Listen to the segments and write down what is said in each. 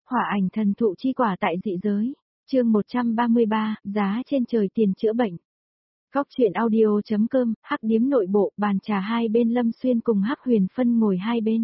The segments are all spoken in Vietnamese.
Hỏa ảnh thần thụ chi quả tại dị giới. Chương 133, giá trên trời tiền chữa bệnh. Góc truyện audio.com, Hắc điếm nội bộ, bàn trà hai bên Lâm Xuyên cùng Hắc Huyền phân ngồi hai bên.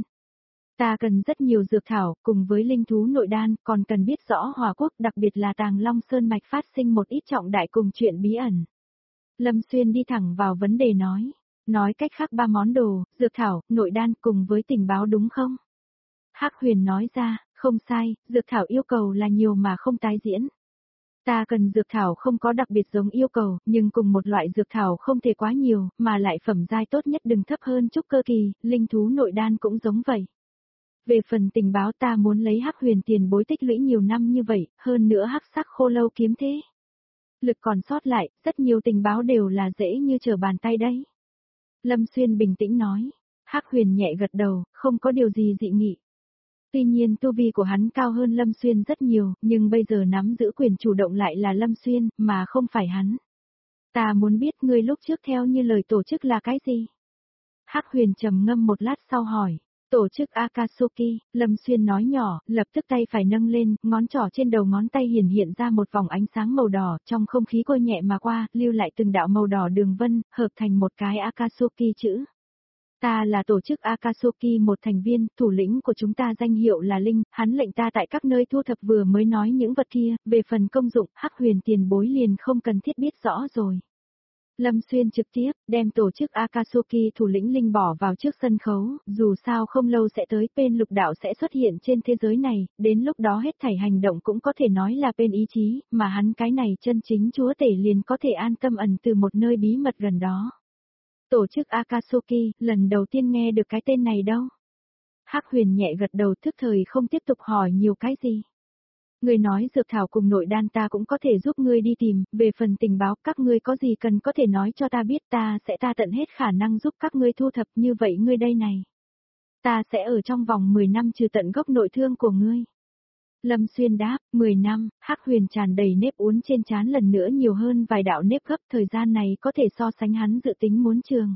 Ta cần rất nhiều dược thảo, cùng với linh thú nội đan, còn cần biết rõ Hòa Quốc, đặc biệt là Tàng Long Sơn mạch phát sinh một ít trọng đại cùng chuyện bí ẩn. Lâm Xuyên đi thẳng vào vấn đề nói cách khác 3 món đồ, dược thảo, nội đan cùng với tình báo đúng không? Hắc Huyền nói ra, không sai, dược thảo yêu cầu là nhiều mà không tái diễn. Ta cần dược thảo không có đặc biệt giống yêu cầu, nhưng cùng một loại dược thảo không thể quá nhiều, mà lại phẩm giai tốt nhất đừng thấp hơn trúc cơ kỳ, linh thú nội đan cũng giống vậy. Về phần tình báo ta muốn lấy Hắc Huyền tiền bối tích lũy nhiều năm như vậy, hơn nữa hắc sắc khô lâu kiếm thế. Lực còn sót lại, rất nhiều tình báo đều là dễ như trở bàn tay đấy. Lâm Xuyên bình tĩnh nói, Hắc Huyền nhẹ gật đầu, không có điều gì dị nghị. Tuy nhiên tu vi của hắn cao hơn Lâm Xuyên rất nhiều, nhưng bây giờ nắm giữ quyền chủ động lại là Lâm Xuyên, mà không phải hắn. Ta muốn biết ngươi lúc trước theo như lời tổ chức là cái gì? Hắc Huyền trầm ngâm một lát sau hỏi. Tổ chức Akatsuki, Lâm Xuyên nói nhỏ, lập tức tay phải nâng lên, ngón trỏ trên đầu ngón tay hiện ra một vòng ánh sáng màu đỏ, trong không khí cô nhẹ mà qua, lưu lại từng đạo màu đỏ đường vân, hợp thành một cái Akatsuki chữ. Ta là tổ chức Akatsuki một thành viên, thủ lĩnh của chúng ta danh hiệu là Linh, hắn lệnh ta tại các nơi thu thập vừa mới nói những vật kia, về phần công dụng, Hắc Huyền tiền bối liền không cần thiết biết rõ rồi. Lâm Xuyên trực tiếp, đem tổ chức Akatsuki thủ lĩnh Linh bỏ vào trước sân khấu, dù sao không lâu sẽ tới bên lục đạo sẽ xuất hiện trên thế giới này, đến lúc đó hết thảy hành động cũng có thể nói là bên ý chí, mà hắn cái này chân chính chúa tể liền có thể an tâm ẩn từ một nơi bí mật gần đó. Tổ chức Akatsuki, lần đầu tiên nghe được cái tên này đâu. Hắc Huyền nhẹ gật đầu thức thời không tiếp tục hỏi nhiều cái gì. Ngươi nói dược thảo cùng nội đan ta cũng có thể giúp ngươi đi tìm, về phần tình báo các ngươi có gì cần có thể nói cho ta biết ta tận hết khả năng giúp các ngươi thu thập như vậy ngươi đây này. Ta sẽ ở trong vòng 10 năm trừ tận gốc nội thương của ngươi. Lâm Xuyên đáp, 10 năm, Hắc Huyền tràn đầy nếp uốn trên trán lần nữa nhiều hơn vài đạo nếp gấp thời gian này có thể so sánh hắn dự tính muốn trường.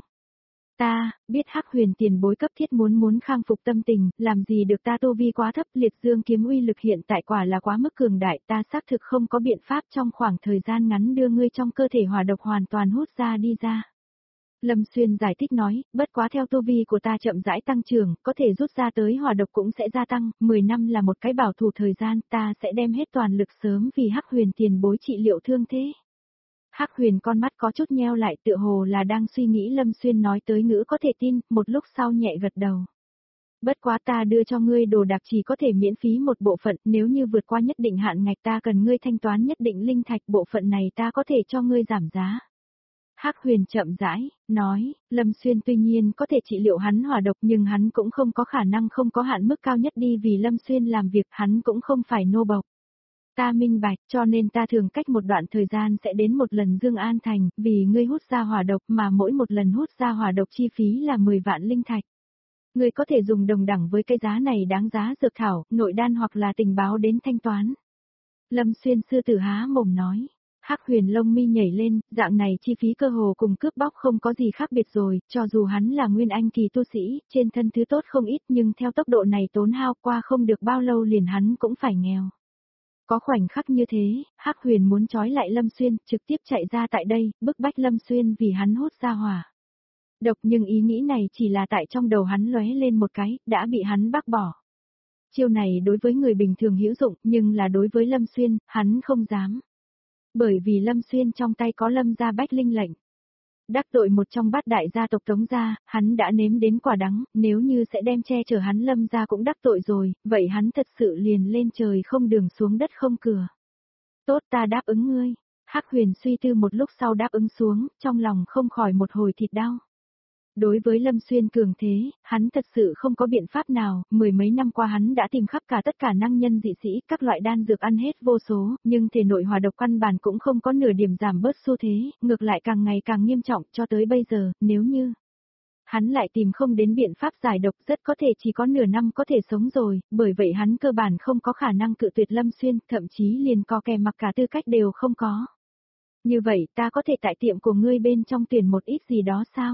Ta, biết Hắc Huyền tiền bối cấp thiết muốn khang phục tâm tình, làm gì được ta tu vi quá thấp liệt dương kiếm uy lực hiện tại quả là quá mức cường đại ta xác thực không có biện pháp trong khoảng thời gian ngắn đưa ngươi trong cơ thể hỏa độc hoàn toàn hút ra đi ra. Lâm Xuyên giải thích nói, bất quá theo tu vi của ta chậm rãi tăng trưởng, có thể rút ra tới hỏa độc cũng sẽ gia tăng, 10 năm là một cái bảo thủ thời gian, ta sẽ đem hết toàn lực sớm vì Hắc Huyền tiền bối trị liệu thương thế. Hắc Huyền con mắt có chút nheo lại tựa hồ là đang suy nghĩ Lâm Xuyên nói tới ngữ có thể tin, một lúc sau nhẹ gật đầu. Bất quá ta đưa cho ngươi đồ đạc chỉ có thể miễn phí một bộ phận, nếu như vượt qua nhất định hạn ngạch ta cần ngươi thanh toán nhất định linh thạch bộ phận này ta có thể cho ngươi giảm giá. Hắc Huyền chậm rãi, nói, Lâm Xuyên tuy nhiên có thể trị liệu hắn hỏa độc nhưng hắn cũng không có khả năng không có hạn mức cao nhất đi vì Lâm Xuyên làm việc hắn cũng không phải nô bộc. Ta minh bạch cho nên ta thường cách một đoạn thời gian sẽ đến một lần Dương An Thành vì ngươi hút ra hỏa độc mà mỗi một lần hút ra hỏa độc chi phí là 10 vạn linh thạch. Ngươi có thể dùng đồng đẳng với cái giá này đáng giá dược thảo, nội đan hoặc là tình báo đến thanh toán. Lâm Xuyên sư tử há mồm nói. Hắc Huyền lông mi nhảy lên, dạng này chi phí cơ hồ cùng cướp bóc không có gì khác biệt rồi, cho dù hắn là nguyên anh kỳ tu sĩ, trên thân thứ tốt không ít nhưng theo tốc độ này tốn hao qua không được bao lâu liền hắn cũng phải nghèo. Có khoảnh khắc như thế, Hắc Huyền muốn trói lại Lâm Xuyên, trực tiếp chạy ra tại đây, bức bách Lâm Xuyên vì hắn hút ra hỏa độc nhưng ý nghĩ này chỉ là tại trong đầu hắn lóe lên một cái, đã bị hắn bác bỏ. Chiêu này đối với người bình thường hữu dụng nhưng là đối với Lâm Xuyên, hắn không dám. Bởi vì Lâm Xuyên trong tay có Lâm gia bách linh lệnh. Đắc tội một trong bát đại gia tộc Tống gia, hắn đã nếm đến quả đắng, nếu như sẽ đem che chở hắn Lâm gia cũng đắc tội rồi, vậy hắn thật sự liền lên trời không đường xuống đất không cửa. Tốt ta đáp ứng ngươi. Hắc Huyền suy tư một lúc sau đáp ứng xuống, trong lòng không khỏi một hồi thịt đau. Đối với Lâm Xuyên cường thế, hắn thật sự không có biện pháp nào, 10 mấy năm qua hắn đã tìm khắp cả tất cả năng nhân dị sĩ, các loại đan dược ăn hết vô số, nhưng thể nội hỏa độc căn bản cũng không có nửa điểm giảm bớt xu thế, ngược lại càng ngày càng nghiêm trọng cho tới bây giờ, nếu như hắn lại tìm không đến biện pháp giải độc rất có thể chỉ có nửa năm có thể sống rồi, bởi vậy hắn cơ bản không có khả năng cự tuyệt Lâm Xuyên, thậm chí liền co kè mặc cả tư cách đều không có. Như vậy ta có thể tại tiệm của ngươi bên trong tuyển một ít gì đó sao?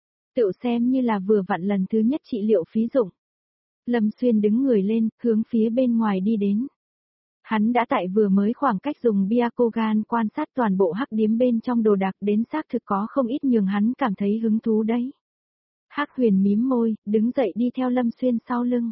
Tự xem như là vừa vặn lần thứ nhất trị liệu phí dụng. Lâm Xuyên đứng người lên, hướng phía bên ngoài đi đến. Hắn đã tại vừa mới khoảng cách dùng Byakugan quan sát toàn bộ hắc điếm bên trong đồ đạc đến xác thực có không ít nhường hắn cảm thấy hứng thú đấy. Hắc Huyền mím môi, đứng dậy đi theo Lâm Xuyên sau lưng.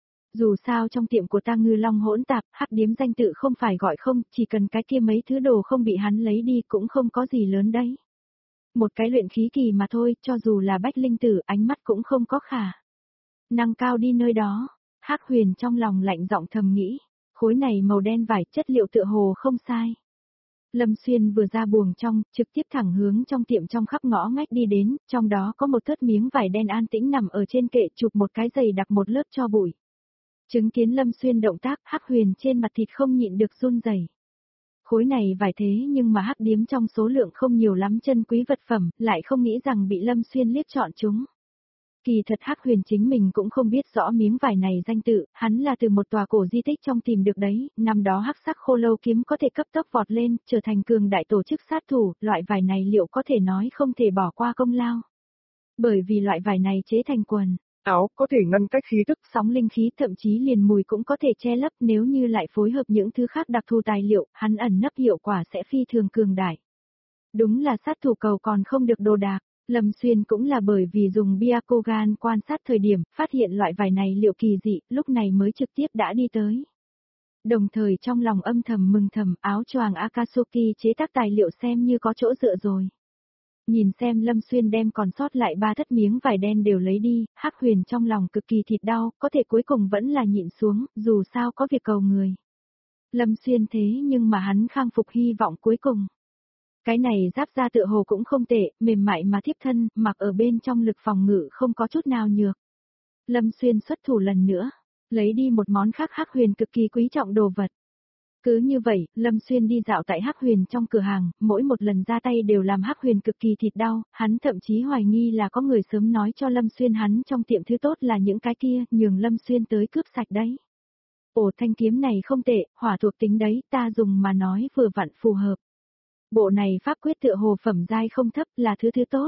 Dù sao trong tiệm của ta ngư long hỗn tạp, hắc điếm danh tự không phải gọi không, chỉ cần cái kia mấy thứ đồ không bị hắn lấy đi cũng không có gì lớn đấy. Một cái luyện khí kỳ mà thôi, cho dù là bách linh tử, ánh mắt cũng không có khả năng cao đi nơi đó. Hắc Huyền trong lòng lạnh giọng thầm nghĩ, khối này màu đen vải chất liệu tựa hồ không sai. Lâm Xuyên vừa ra buồng trong, trực tiếp thẳng hướng trong tiệm trong khắp ngõ ngách đi đến, trong đó có một thớt miếng vải đen an tĩnh nằm ở trên kệ chụp một cái giày đặt một lớp cho bụi. Chứng kiến Lâm Xuyên động tác, Hắc Huyền trên mặt thịt không nhịn được run rẩy. Khối này vải thế nhưng mà hắc điếm trong số lượng không nhiều lắm chân quý vật phẩm, lại không nghĩ rằng bị Lâm Xuyên liếc chọn chúng. Kỳ thật Hắc Huyền chính mình cũng không biết rõ miếng vải này danh tự, hắn là từ một tòa cổ di tích trong tìm được đấy, năm đó hắc sắc khô lâu kiếm có thể cấp tốc vọt lên, trở thành cường đại tổ chức sát thủ, loại vải này liệu có thể nói không thể bỏ qua công lao. Bởi vì loại vải này chế thành quần áo có thể ngăn cách khí tức, sóng linh khí, thậm chí liền mùi cũng có thể che lấp, nếu như lại phối hợp những thứ khác đặc thù tài liệu, hắn ẩn nấp hiệu quả sẽ phi thường cường đại. Đúng là sát thủ cầu còn không được đồ đạc. Lâm Xuyên cũng là bởi vì dùng Byakugan quan sát thời điểm, phát hiện loại vải này liệu kỳ dị, lúc này mới trực tiếp đã đi tới. Đồng thời trong lòng âm thầm mừng thầm, áo choàng Akatsuki chế tác tài liệu xem như có chỗ dựa rồi. Nhìn xem Lâm Xuyên đem còn sót lại 3 thất miếng vải đen đều lấy đi, Hắc Huyền trong lòng cực kỳ thịt đau, có thể cuối cùng vẫn là nhịn xuống, dù sao có việc cầu người. Lâm Xuyên thế nhưng mà hắn khang phục hy vọng cuối cùng. Cái này giáp da tựa hồ cũng không tệ, mềm mại mà thiếp thân, mặc ở bên trong lực phòng ngự không có chút nào nhược. Lâm Xuyên xuất thủ lần nữa, lấy đi một món khác Hắc Huyền cực kỳ quý trọng đồ vật. Cứ như vậy, Lâm Xuyên đi dạo tại Hắc Huyền trong cửa hàng, mỗi một lần ra tay đều làm Hắc Huyền cực kỳ thịt đau, hắn thậm chí hoài nghi là có người sớm nói cho Lâm Xuyên hắn trong tiệm thứ tốt là những cái kia, nhường Lâm Xuyên tới cướp sạch đấy. Ồ, thanh kiếm này không tệ, hỏa thuộc tính đấy, ta dùng mà nói vừa vặn phù hợp. Bộ này pháp quyết tựa hồ phẩm giai không thấp, là thứ tốt.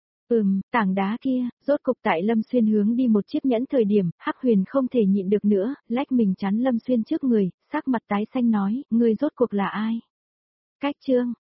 Tảng đá kia, rốt cục tại Lâm Xuyên hướng đi một chiếc nhẫn thời điểm, Hắc Huyền không thể nhịn được nữa, lách mình chắn Lâm Xuyên trước người, sắc mặt tái xanh nói, ngươi rốt cuộc là ai? Cách chương